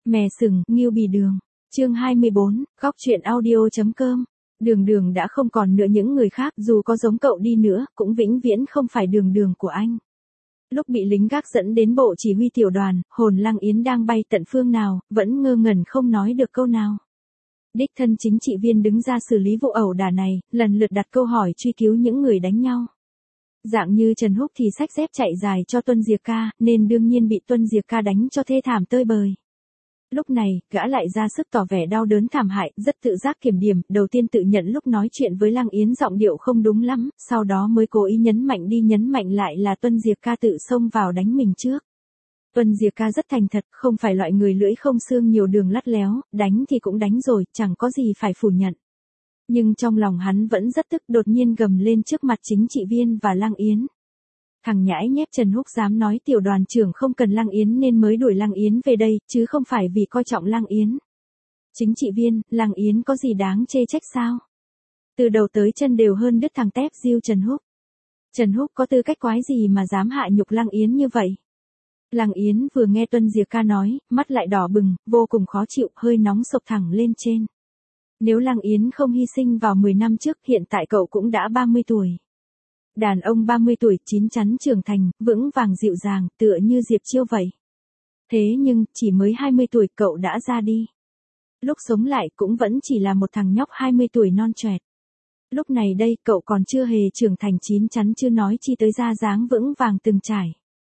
Mè sừng, Ngưu Bì Đường. Chương 24, góc truyện audio.com. Đường Đường đã không còn nữa, những người khác dù có giống cậu đi nữa, cũng vĩnh viễn không phải Đường Đường của anh. Lúc bị lính gác dẫn đến bộ chỉ huy tiểu đoàn, hồn Lăng Yến đang bay tận phương nào, vẫn ngơ ngẩn không nói được câu nào. Đích thân chính trị viên đứng ra xử lý vụ ẩu đả này, lần lượt đặt câu hỏi truy cứu những người đánh nhau. Dạng như Trần Húc thì xách dép chạy dài cho Tuân Diệc Ca, nên đương nhiên bị Tuân Diệc Ca đánh cho thê thảm tơi bời. Lúc này, gã lại ra sức tỏ vẻ đau đớn thảm hại, rất tự giác kiểm điểm, đầu tiên tự nhận lúc nói chuyện với Lăng Yến giọng điệu không đúng lắm, sau đó mới cố ý nhấn mạnh lại là Tuân Diệc Ca tự xông vào đánh mình trước. Tuân Diệc Ca rất thành thật, không phải loại người lưỡi không xương nhiều đường lắt léo, đánh thì cũng đánh rồi, chẳng có gì phải phủ nhận. Nhưng trong lòng hắn vẫn rất tức, đột nhiên gầm lên trước mặt chính trị viên và Lăng Yến. Thằng nhãi nhép Trần Húc dám nói tiểu đoàn trưởng không cần Lăng Yến nên mới đuổi Lăng Yến về đây, chứ không phải vì coi trọng Lăng Yến. Chính trị viên, Lăng Yến có gì đáng chê trách sao? Từ đầu tới chân đều hơn đứt thằng tép diêu Trần Húc. Trần Húc có tư cách quái gì mà dám hạ nhục Lăng Yến như vậy? Lăng Yến vừa nghe Tuân Diệc Ca nói, mắt lại đỏ bừng, vô cùng khó chịu, hơi nóng sộc thẳng lên trên. Nếu Lăng Yến không hy sinh vào 10 năm trước, hiện tại cậu cũng đã 30 tuổi. Đàn ông 30 tuổi chín chắn trưởng thành, vững vàng dịu dàng, tựa như Diệp Chiêu vậy. Thế nhưng, chỉ mới 20 tuổi cậu đã ra đi. Lúc sống lại cũng vẫn chỉ là một thằng nhóc 20 tuổi non choẹt. Lúc này đây cậu còn chưa hề trưởng thành chín chắn, chưa nói chi tới ra dáng vững vàng từng trải.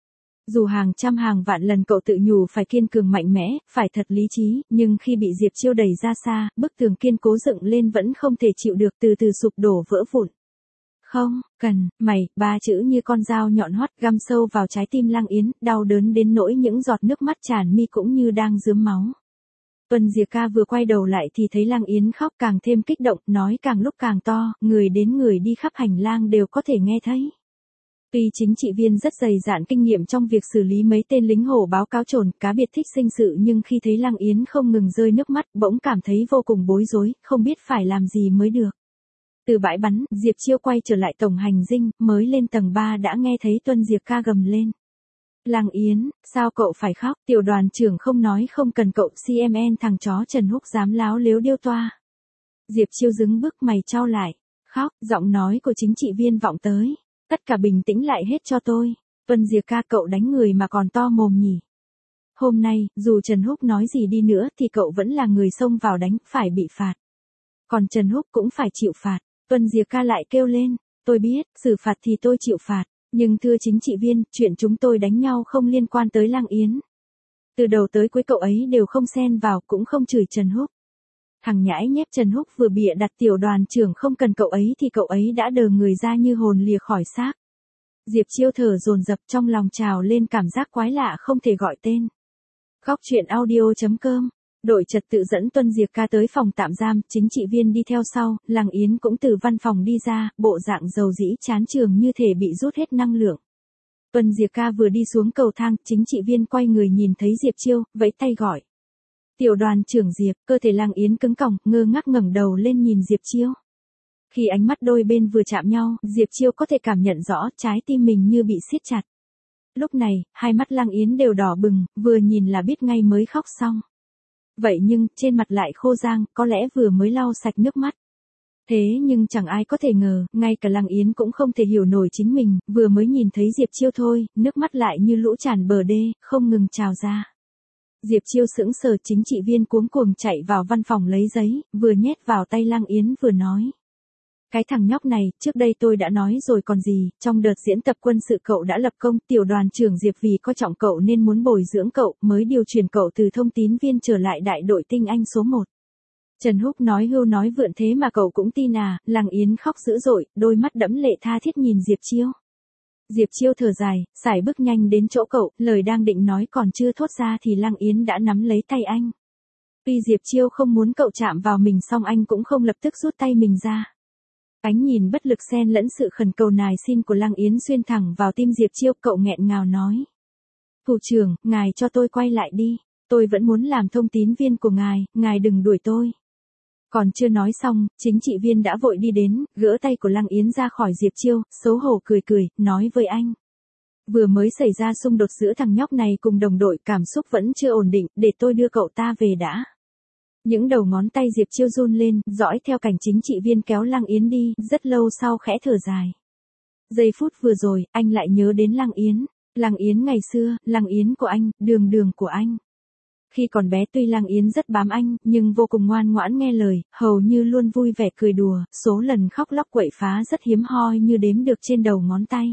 Dù hàng trăm hàng vạn lần cậu tự nhủ phải kiên cường mạnh mẽ, phải thật lý trí, nhưng khi bị Diệp Chiêu đẩy ra xa, bức tường kiên cố dựng lên vẫn không thể chịu được, từ từ sụp đổ vỡ vụn. Không, cần, mày, ba chữ như con dao nhọn hoắt găm sâu vào trái tim Lăng Yến, đau đớn đến nỗi những giọt nước mắt tràn mi cũng như đang rướm máu. Tuân Diệc Ca vừa quay đầu lại thì thấy Lăng Yến khóc càng thêm kích động, nói càng lúc càng to, người đến người đi khắp hành lang đều có thể nghe thấy. Tuy chính trị viên rất dày dạn kinh nghiệm trong việc xử lý mấy tên lính hổ báo cáo trồn, cá biệt thích sinh sự, nhưng khi thấy Lăng Yến không ngừng rơi nước mắt, bỗng cảm thấy vô cùng bối rối, không biết phải làm gì mới được. Từ bãi bắn, Diệp Chiêu quay trở lại tổng hành dinh, mới lên tầng 3 đã nghe thấy Tuân Diệc Ca gầm lên. Lăng Yến, sao cậu phải khóc? Tiểu đoàn trưởng không nói không cần cậu, CMN thằng chó Trần Húc dám láo lếu điêu toa. Diệp Chiêu dứng bước mày chau lại. Khóc, giọng nói của chính trị viên vọng tới. Tất cả bình tĩnh lại hết cho tôi. Tuân Diệc Ca, cậu đánh người mà còn to mồm nhỉ? Hôm nay, dù Trần Húc nói gì đi nữa thì cậu vẫn là người xông vào đánh, phải bị phạt. Còn Trần Húc cũng phải chịu phạt. Tuân Diệc Ca lại kêu lên, tôi biết, xử phạt thì tôi chịu phạt, nhưng thưa chính trị viên, chuyện chúng tôi đánh nhau không liên quan tới Lăng Yến. Từ đầu tới cuối cậu ấy đều không xen vào, cũng không chửi Trần Húc. Thằng nhãi nhép Trần Húc vừa bịa đặt tiểu đoàn trưởng không cần cậu ấy thì cậu ấy đã đờ người ra như hồn lìa khỏi xác. Diệp Chiêu thở dồn dập, trong lòng trào lên cảm giác quái lạ không thể gọi tên. Góc truyện audio.com. Đội trật tự dẫn Tuân Diệc Ca tới phòng tạm giam, chính trị viên đi theo sau, Lăng Yến cũng từ văn phòng đi ra, bộ dạng dầu dĩ chán trường như thể bị rút hết năng lượng. Tuân Diệc Ca vừa đi xuống cầu thang, chính trị viên quay người nhìn thấy Diệp Chiêu, vẫy tay gọi. Tiểu đoàn trưởng Diệp, cơ thể Lăng Yến cứng còng, ngơ ngác ngẩng đầu lên nhìn Diệp Chiêu. Khi ánh mắt đôi bên vừa chạm nhau, Diệp Chiêu có thể cảm nhận rõ trái tim mình như bị siết chặt. Lúc này, hai mắt Lăng Yến đều đỏ bừng, vừa nhìn là biết ngay mới khóc xong. Vậy nhưng, trên mặt lại khô rang, có lẽ vừa mới lau sạch nước mắt. Thế nhưng chẳng ai có thể ngờ, ngay cả Lăng Yến cũng không thể hiểu nổi chính mình, vừa mới nhìn thấy Diệp Chiêu thôi, nước mắt lại như lũ tràn bờ đê, không ngừng trào ra. Diệp Chiêu sững sờ, chính trị viên cuống cuồng chạy vào văn phòng lấy giấy, vừa nhét vào tay Lăng Yến vừa nói. Cái thằng nhóc này, trước đây tôi đã nói rồi còn gì, trong đợt diễn tập quân sự cậu đã lập công, tiểu đoàn trưởng Diệp vì coi trọng cậu nên muốn bồi dưỡng cậu, mới điều chuyển cậu từ thông tín viên trở lại đại đội tinh anh số 1. Trần Húc nói hưu nói vượn thế mà cậu cũng tin à? Lăng Yến khóc dữ dội, đôi mắt đẫm lệ tha thiết nhìn Diệp Chiêu. Diệp Chiêu thở dài, sải bước nhanh đến chỗ cậu, lời đang định nói còn chưa thốt ra thì Lăng Yến đã nắm lấy tay anh. Tuy Diệp Chiêu không muốn cậu chạm vào mình, song anh cũng không lập tức rút tay mình ra. Ánh nhìn bất lực xen lẫn sự khẩn cầu nài xin của Lăng Yến xuyên thẳng vào tim Diệp Chiêu, cậu nghẹn ngào nói. Thủ trưởng, ngài cho tôi quay lại đi, tôi vẫn muốn làm thông tín viên của ngài đừng đuổi tôi. Còn chưa nói xong, chính trị viên đã vội đi đến, gỡ tay của Lăng Yến ra khỏi Diệp Chiêu, xấu hổ cười, nói với anh. Vừa mới xảy ra xung đột giữa thằng nhóc này cùng đồng đội, cảm xúc vẫn chưa ổn định, để tôi đưa cậu ta về đã. Những đầu ngón tay Diệp Chiêu run lên, dõi theo cảnh chính trị viên kéo Lăng Yến đi, rất lâu sau khẽ thở dài. Giây phút vừa rồi, anh lại nhớ đến Lăng Yến. Lăng Yến ngày xưa, Lăng Yến của anh, đường đường của anh. Khi còn bé tuy Lăng Yến rất bám anh, nhưng vô cùng ngoan ngoãn nghe lời, hầu như luôn vui vẻ cười đùa, số lần khóc lóc quậy phá rất hiếm hoi như đếm được trên đầu ngón tay.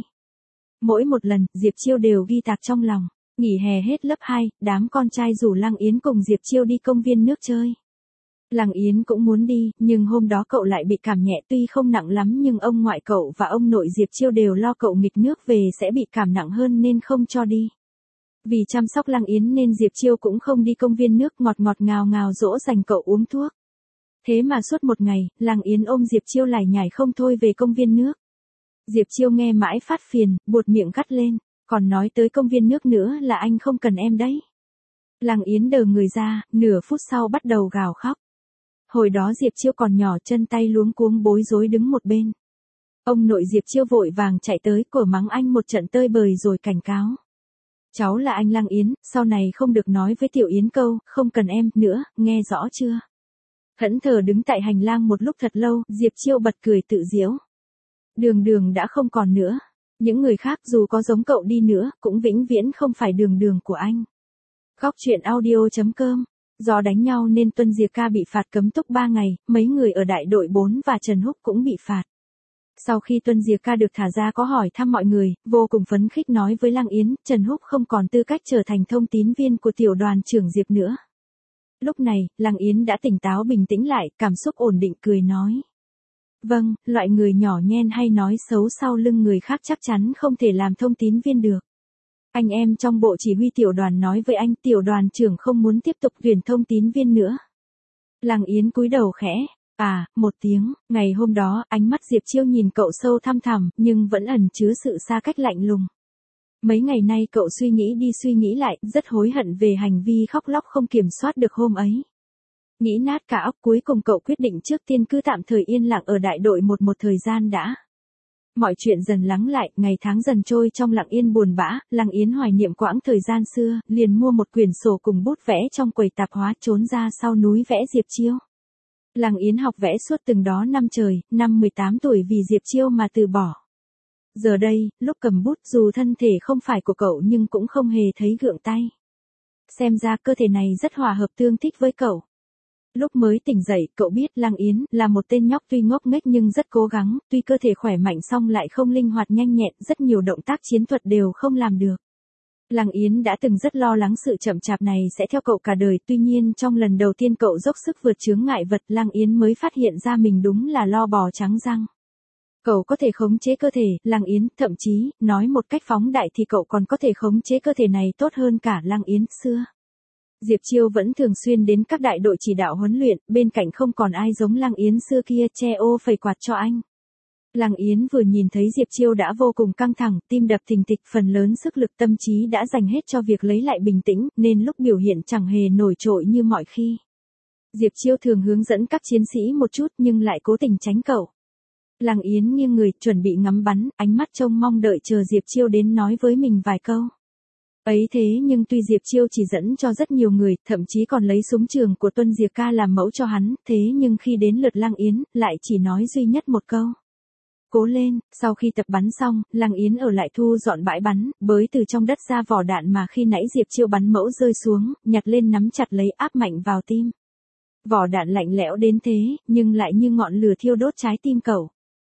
Mỗi một lần, Diệp Chiêu đều ghi tạc trong lòng. Nghỉ hè hết lớp 2, đám con trai rủ Lăng Yến cùng Diệp Chiêu đi công viên nước chơi. Lăng Yến cũng muốn đi, nhưng hôm đó cậu lại bị cảm nhẹ, tuy không nặng lắm nhưng ông ngoại cậu và ông nội Diệp Chiêu đều lo cậu nghịch nước về sẽ bị cảm nặng hơn nên không cho đi. Vì chăm sóc Lăng Yến nên Diệp Chiêu cũng không đi công viên nước, ngọt ngào ngào dỗ dành cậu uống thuốc. Thế mà suốt một ngày, Lăng Yến ôm Diệp Chiêu lải nhải không thôi về công viên nước. Diệp Chiêu nghe mãi phát phiền, buột miệng gắt lên, còn nói tới công viên nước nữa là anh không cần em đấy. Lăng Yến đờ người ra, nửa phút sau bắt đầu gào khóc. Hồi đó Diệp Chiêu còn nhỏ, chân tay luống cuống bối rối đứng một bên. Ông nội Diệp Chiêu vội vàng chạy tới, cổ mắng anh một trận tơi bời rồi cảnh cáo. Cháu là anh Lăng Yến, sau này không được nói với Tiểu Yến câu, không cần em, nữa, nghe rõ chưa? Thẫn thờ đứng tại hành lang một lúc thật lâu, Diệp Chiêu bật cười tự giễu. Đường đường đã không còn nữa. Những người khác dù có giống cậu đi nữa, cũng vĩnh viễn không phải đường đường của anh. Góc truyện audio.com. Do đánh nhau nên Tuân Diệc Ca bị phạt cấm túc 3 ngày, mấy người ở đại đội 4 và Trần Húc cũng bị phạt. Sau khi Tuân Diệc Ca được thả ra có hỏi thăm mọi người, vô cùng phấn khích nói với Lăng Yến, Trần Húc không còn tư cách trở thành thông tín viên của tiểu đoàn trưởng Diệp nữa. Lúc này, Lăng Yến đã tỉnh táo bình tĩnh lại, cảm xúc ổn định cười nói. Vâng, loại người nhỏ nhen hay nói xấu sau lưng người khác chắc chắn không thể làm thông tín viên được. Anh em trong bộ chỉ huy tiểu đoàn nói với anh, tiểu đoàn trưởng không muốn tiếp tục tuyển thông tín viên nữa. Lăng Yến cúi đầu khẽ, một tiếng. Ngày hôm đó, ánh mắt Diệp Chiêu nhìn cậu sâu thăm thẳm, nhưng vẫn ẩn chứa sự xa cách lạnh lùng. Mấy ngày nay cậu suy nghĩ đi suy nghĩ lại, rất hối hận về hành vi khóc lóc không kiểm soát được hôm ấy. Nghĩ nát cả óc, cuối cùng cậu quyết định trước tiên cứ tạm thời yên lặng ở đại đội một thời gian đã. Mọi chuyện dần lắng lại, ngày tháng dần trôi trong lặng yên buồn bã, Lăng Yến hoài niệm quãng thời gian xưa, liền mua một quyển sổ cùng bút vẽ trong quầy tạp hóa, trốn ra sau núi vẽ Diệp Chiêu. Lăng Yến học vẽ suốt từng đó năm trời, năm 18 tuổi vì Diệp Chiêu mà từ bỏ. Giờ đây, lúc cầm bút dù thân thể không phải của cậu nhưng cũng không hề thấy gượng tay. Xem ra cơ thể này rất hòa hợp tương thích với cậu. Lúc mới tỉnh dậy, cậu biết Lăng Yến là một tên nhóc tuy ngốc nghếch nhưng rất cố gắng, tuy cơ thể khỏe mạnh song lại không linh hoạt nhanh nhẹn, rất nhiều động tác chiến thuật đều không làm được. Lăng Yến đã từng rất lo lắng sự chậm chạp này sẽ theo cậu cả đời, tuy nhiên trong lần đầu tiên cậu dốc sức vượt chướng ngại vật, Lăng Yến mới phát hiện ra mình đúng là lo bò trắng răng. Cậu có thể khống chế cơ thể, Lăng Yến, thậm chí, nói một cách phóng đại thì cậu còn có thể khống chế cơ thể này tốt hơn cả Lăng Yến xưa. Diệp Chiêu vẫn thường xuyên đến các đại đội chỉ đạo huấn luyện, bên cạnh không còn ai giống Lăng Yến xưa kia che ô phẩy quạt cho anh. Lăng Yến vừa nhìn thấy Diệp Chiêu đã vô cùng căng thẳng, tim đập thình thịch, phần lớn sức lực tâm trí đã dành hết cho việc lấy lại bình tĩnh, nên lúc biểu hiện chẳng hề nổi trội như mọi khi. Diệp Chiêu thường hướng dẫn các chiến sĩ một chút nhưng lại cố tình tránh cậu. Lăng Yến nghiêng người, chuẩn bị ngắm bắn, ánh mắt trông mong đợi chờ Diệp Chiêu đến nói với mình vài câu. Ấy thế nhưng tuy Diệp Chiêu chỉ dẫn cho rất nhiều người, thậm chí còn lấy súng trường của Tuân Diệc Ca làm mẫu cho hắn, thế nhưng khi đến lượt Lăng Yến, lại chỉ nói duy nhất một câu. Cố lên. Sau khi tập bắn xong, Lăng Yến ở lại thu dọn bãi bắn, bới từ trong đất ra vỏ đạn mà khi nãy Diệp Chiêu bắn mẫu rơi xuống, nhặt lên nắm chặt lấy áp mạnh vào tim. Vỏ đạn lạnh lẽo đến thế, nhưng lại như ngọn lửa thiêu đốt trái tim cậu.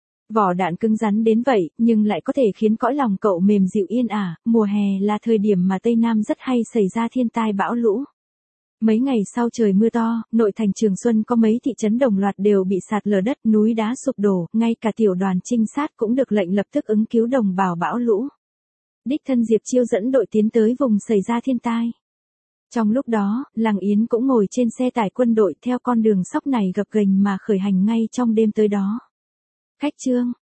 Vỏ đạn cứng rắn đến vậy, nhưng lại có thể khiến cõi lòng cậu mềm dịu yên ả. Mùa hè là thời điểm mà Tây Nam rất hay xảy ra thiên tai bão lũ. Mấy ngày sau trời mưa to, nội thành Trường Xuân có mấy thị trấn đồng loạt đều bị sạt lở đất, núi đá sụp đổ, ngay cả tiểu đoàn trinh sát cũng được lệnh lập tức ứng cứu đồng bào bão lũ. Đích thân Diệp Chiêu dẫn đội tiến tới vùng xảy ra thiên tai. Trong lúc đó, Lăng Yến cũng ngồi trên xe tải quân đội theo con đường sóc này gập ghềnh mà khởi hành ngay trong đêm tới đó. Khách trương,